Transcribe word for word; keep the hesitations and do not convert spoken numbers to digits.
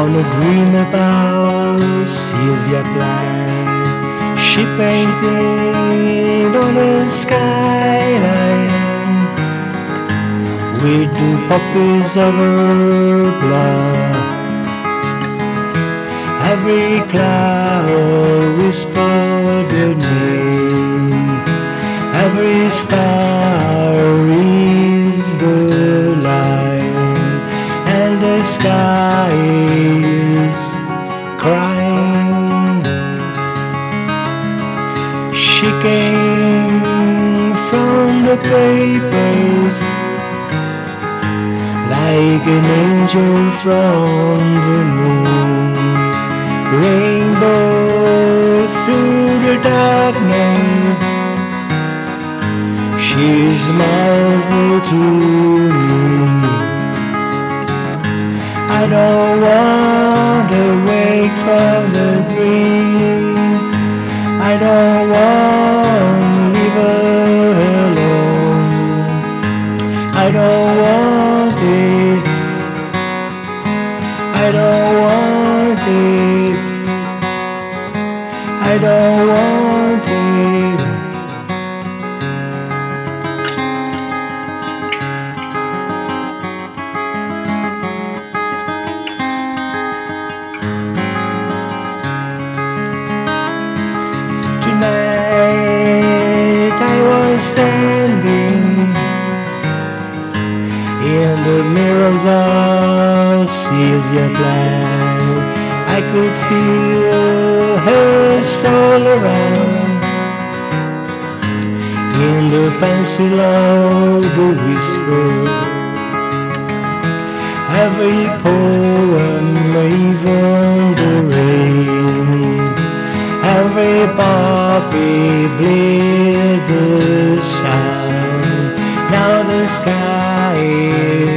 wanna dream about Sylvia Plath. She painted on the skyline with the poppies of her blood. Every cloud whispered her name. Every star is the line, and the sky is crying. She came from the papers like an angel from the moon. Rainbow through the dark night, she smiled to me. I don't want to wake from the dream. I don't want to leave her alone. I don't want it. I don't want it. I don't want it. Tonight I was standing in the mirrors of Sylvia Plath. I could feel her soul around in the pencil of the whisper. Every poem, even the rain, every poppy bleed the sound. Now the sky